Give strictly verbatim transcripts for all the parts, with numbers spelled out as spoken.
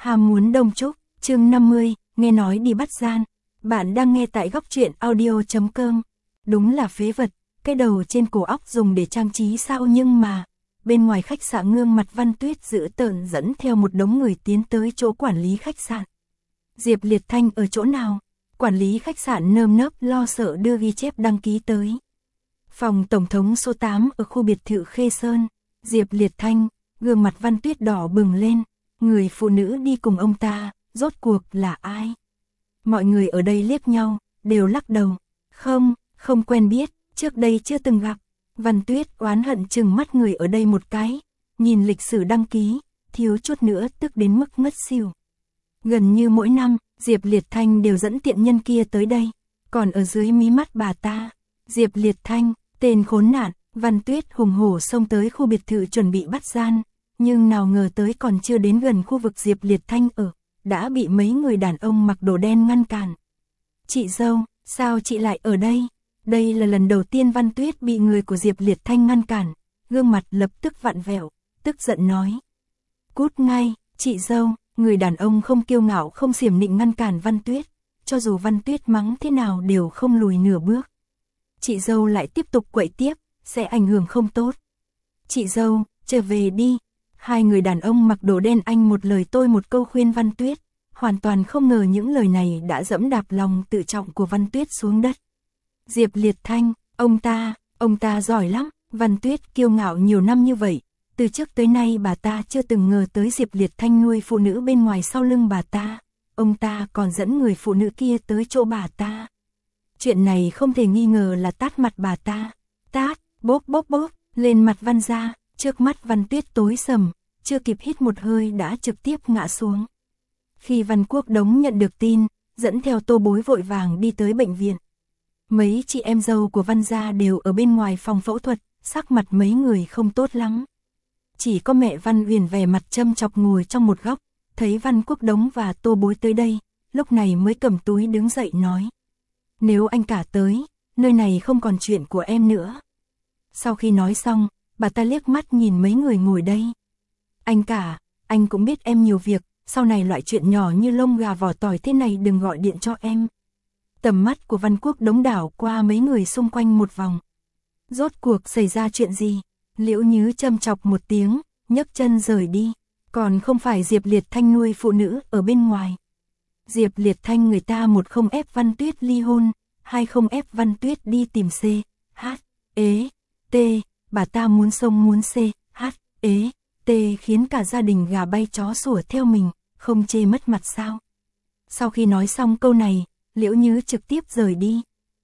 Ham muốn đông trúc, chương năm mươi, nghe nói đi bắt gian. Bạn đang nghe tại góc truyện audio chấm com. Đúng là phế vật, cái đầu trên cổ óc dùng để trang trí sao nhưng mà... Bên ngoài khách sạn gương mặt Văn Tuyết dữ tợn dẫn theo một đống người tiến tới chỗ quản lý khách sạn. Diệp Liệt Thanh ở chỗ nào? Quản lý khách sạn nơm nớp lo sợ đưa ghi chép đăng ký tới. Phòng tổng thống số tám ở khu biệt thự Khê Sơn. Diệp Liệt Thanh, gương mặt Văn Tuyết đỏ bừng lên. Người phụ nữ đi cùng ông ta, rốt cuộc là ai? Mọi người ở đây liếc nhau, đều lắc đầu. Không, không quen biết, trước đây chưa từng gặp. Văn Tuyết oán hận chừng mắt người ở đây một cái. Nhìn lịch sử đăng ký, thiếu chút nữa tức đến mức ngất xỉu. Gần như mỗi năm, Diệp Liệt Thanh đều dẫn tiện nhân kia tới đây. Còn ở dưới mí mắt bà ta, Diệp Liệt Thanh, tên khốn nạn, Văn Tuyết hùng hổ xông tới khu biệt thự chuẩn bị bắt gian. Nhưng nào ngờ tới còn chưa đến gần khu vực Diệp Liệt Thanh ở, đã bị mấy người đàn ông mặc đồ đen ngăn cản. Chị dâu, sao chị lại ở đây? Đây là lần đầu tiên Văn Tuyết bị người của Diệp Liệt Thanh ngăn cản, gương mặt lập tức vặn vẹo, tức giận nói. Cút ngay, chị dâu, người đàn ông không kiêu ngạo không xiểm nịnh ngăn cản Văn Tuyết, cho dù Văn Tuyết mắng thế nào đều không lùi nửa bước. Chị dâu lại tiếp tục quậy tiếp, sẽ ảnh hưởng không tốt. Chị dâu, trở về đi. Hai người đàn ông mặc đồ đen anh một lời tôi một câu khuyên Văn Tuyết, hoàn toàn không ngờ những lời này đã dẫm đạp lòng tự trọng của Văn Tuyết xuống đất. Diệp Liệt Thanh, ông ta, ông ta giỏi lắm, Văn Tuyết kiêu ngạo nhiều năm như vậy, từ trước tới nay bà ta chưa từng ngờ tới Diệp Liệt Thanh nuôi phụ nữ bên ngoài sau lưng bà ta, ông ta còn dẫn người phụ nữ kia tới chỗ bà ta. Chuyện này không thể nghi ngờ là tát mặt bà ta, tát, bốp bốp bốp, lên mặt Văn gia. Trước mắt Văn Tuyết tối sầm, chưa kịp hít một hơi đã trực tiếp ngã xuống. Khi Văn Quốc Đống nhận được tin, dẫn theo Tô Bối vội vàng đi tới bệnh viện. Mấy chị em dâu của Văn gia đều ở bên ngoài phòng phẫu thuật, sắc mặt mấy người không tốt lắm. Chỉ có mẹ Văn Huyền vẻ mặt châm chọc ngồi trong một góc, thấy Văn Quốc Đống và Tô Bối tới đây, lúc này mới cầm túi đứng dậy nói. Nếu anh cả tới, nơi này không còn chuyện của em nữa. Sau khi nói xong, bà ta liếc mắt nhìn mấy người ngồi đây. Anh cả, anh cũng biết em nhiều việc, sau này loại chuyện nhỏ như lông gà vỏ tỏi thế này đừng gọi điện cho em. Tầm mắt của Văn Quốc Đống đảo qua mấy người xung quanh một vòng. Rốt cuộc xảy ra chuyện gì? Liễu Nhứ châm chọc một tiếng, nhấc chân rời đi. Còn không phải Diệp Liệt Thanh nuôi phụ nữ ở bên ngoài. Diệp Liệt Thanh người ta một không ép Văn Tuyết ly hôn, hai không ép Văn Tuyết đi tìm C, H, ế, T. Bà ta muốn xông muốn C, H, ế, T khiến cả gia đình gà bay chó sủa theo mình, không chê mất mặt sao. Sau khi nói xong câu này, Liễu Nhứ trực tiếp rời đi.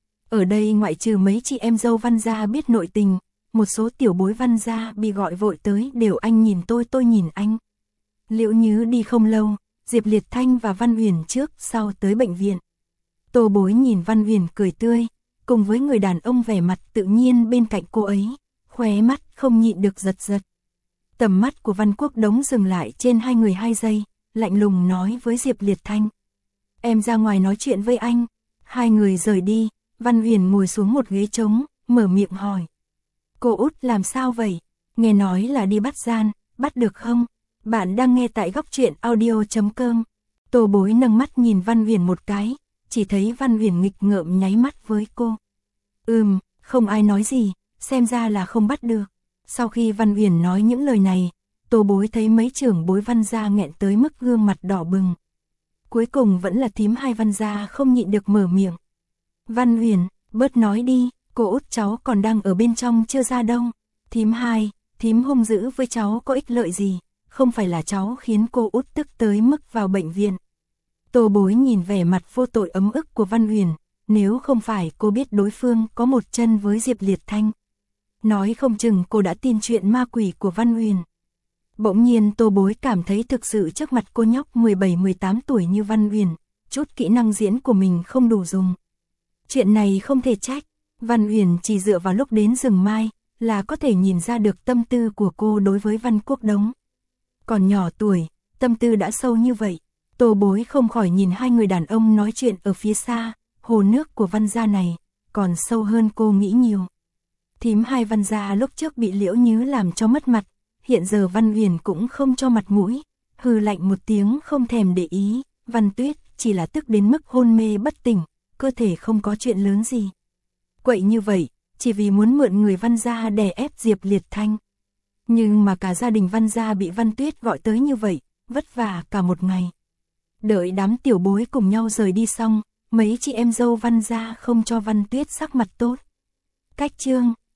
Ở đây ngoại trừ mấy chị em dâu Văn gia biết nội tình, một số tiểu bối Văn gia bị gọi vội tới đều anh nhìn tôi tôi nhìn anh. Liễu Nhứ đi không lâu, Diệp Liệt Thanh và Văn Huyền trước sau tới bệnh viện. Tô Bối nhìn Văn Huyền cười tươi, cùng với người đàn ông vẻ mặt tự nhiên bên cạnh cô ấy. Khóe mắt không nhịn được giật giật. Tầm mắt của Văn Quốc Đống dừng lại trên hai người hai giây, lạnh lùng nói với Diệp Liệt Thanh. Em ra ngoài nói chuyện với anh. Hai người rời đi, Văn Huyền ngồi xuống một ghế trống, mở miệng hỏi. Cô út làm sao vậy? Nghe nói là đi bắt gian, bắt được không? Bạn đang nghe tại góc truyện audio chấm com. Tô Bối nâng mắt nhìn Văn Huyền một cái, chỉ thấy Văn Huyền nghịch ngợm nháy mắt với cô. Ừm, không ai nói gì. Xem ra là không bắt được. Sau khi Văn Huyền nói những lời này, Tô Bối thấy mấy trưởng bối Văn gia nghẹn tới mức gương mặt đỏ bừng. Cuối cùng vẫn là thím hai Văn gia không nhịn được mở miệng. Văn Huyền, bớt nói đi, cô út cháu còn đang ở bên trong chưa ra đâu. Thím hai, thím hung dữ với cháu có ích lợi gì, không phải là cháu khiến cô út tức tới mức vào bệnh viện. Tô Bối nhìn vẻ mặt vô tội ấm ức của Văn Huyền, nếu không phải cô biết đối phương có một chân với Diệp Liệt Thanh. Nói không chừng cô đã tin chuyện ma quỷ của Văn Huyền. Bỗng nhiên Tô Bối cảm thấy thực sự trước mặt cô nhóc mười bảy mười tám tuổi như Văn Huyền, chút kỹ năng diễn của mình không đủ dùng. Chuyện này không thể trách, Văn Huyền chỉ dựa vào lúc đến rừng mai là có thể nhìn ra được tâm tư của cô đối với Văn Quốc Đống. Còn nhỏ tuổi, tâm tư đã sâu như vậy, Tô Bối không khỏi nhìn hai người đàn ông nói chuyện ở phía xa, hồ nước của Văn gia này còn sâu hơn cô nghĩ nhiều. Thím hai Văn gia lúc trước bị Liễu Nhứ làm cho mất mặt, hiện giờ Văn Huyền cũng không cho mặt mũi, hừ lạnh một tiếng không thèm để ý, Văn Tuyết chỉ là tức đến mức hôn mê bất tỉnh, cơ thể không có chuyện lớn gì. Quậy như vậy, chỉ vì muốn mượn người Văn gia đè ép Diệp Liệt Thanh. Nhưng mà cả gia đình Văn gia bị Văn Tuyết gọi tới như vậy, vất vả cả một ngày. Đợi đám tiểu bối cùng nhau rời đi xong, mấy chị em dâu Văn gia không cho Văn Tuyết sắc mặt tốt. Cách chương